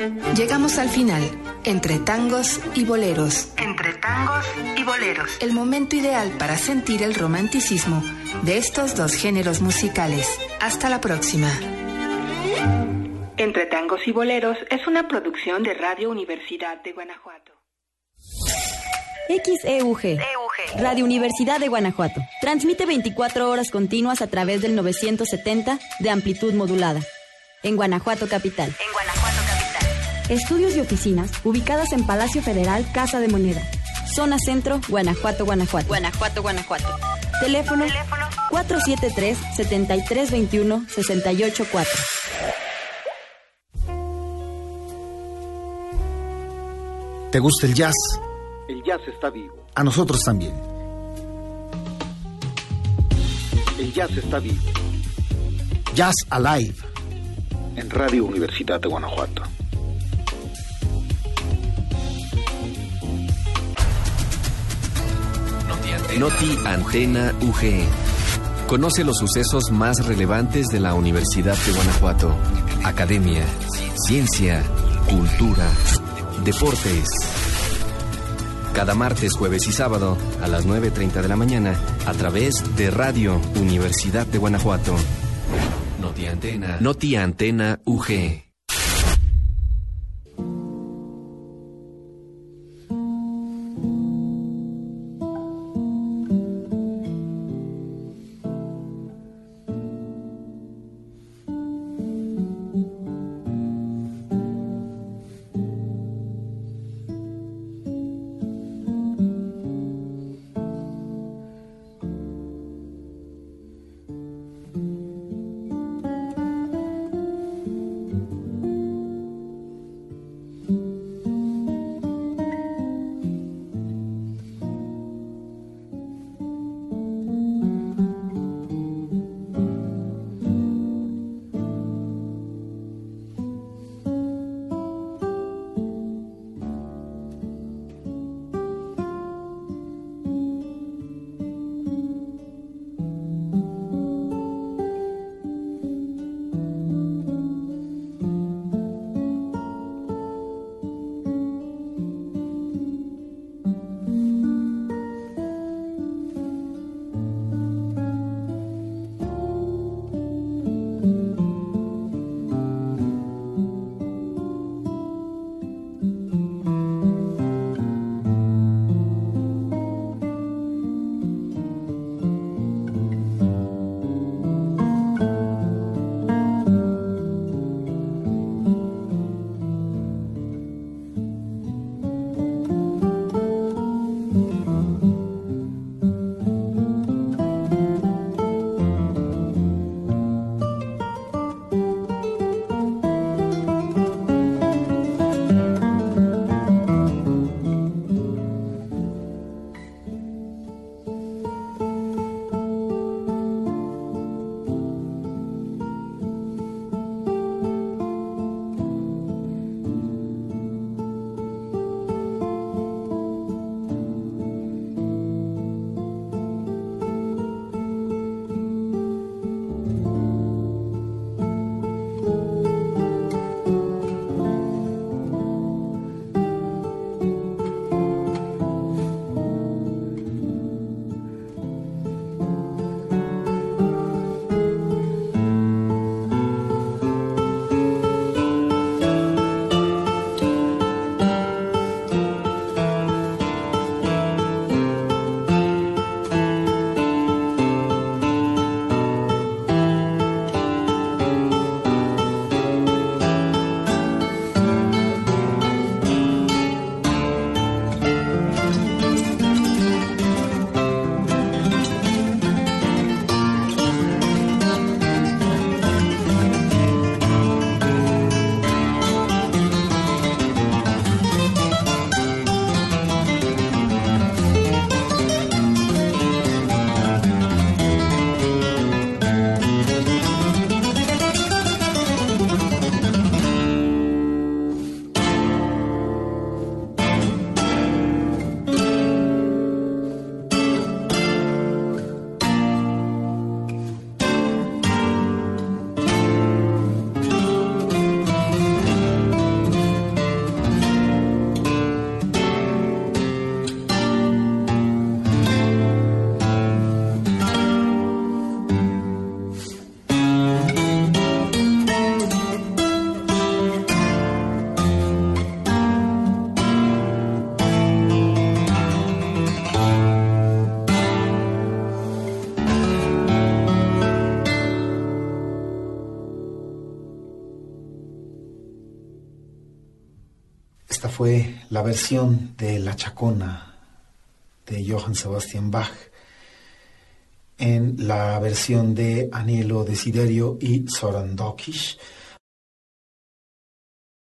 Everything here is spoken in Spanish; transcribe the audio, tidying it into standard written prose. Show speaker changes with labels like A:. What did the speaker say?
A: Llegamos al final, entre tangos y boleros.
B: Entre tangos y boleros.
A: El momento ideal para sentir el romanticismo de estos dos géneros musicales. Hasta la próxima.
B: Entre tangos y boleros es una producción de Radio Universidad de Guanajuato.
C: XEUG, Radio Universidad de Guanajuato. Transmite 24 horas continuas a través del 970 de amplitud modulada. En Guanajuato Capital. Estudios y oficinas ubicadas en Palacio Federal, Casa de Moneda. Zona Centro, Guanajuato. Teléfono 473-7321-684.
D: ¿Te gusta el jazz?
E: El jazz está vivo.
D: A nosotros también.
E: El jazz está vivo.
D: Jazz Alive.
E: En Radio Universidad de Guanajuato.
F: Noti Antena UG. Conoce los sucesos más relevantes de la Universidad de Guanajuato. Academia, ciencia, cultura, deportes. Cada martes, jueves y sábado a las 9:30 de la mañana a través de Radio Universidad de Guanajuato. Noti Antena UG.
D: fue la versión de La Chacona de Johann Sebastian Bach en la versión de Aniello Desiderio y Zoran Dokic,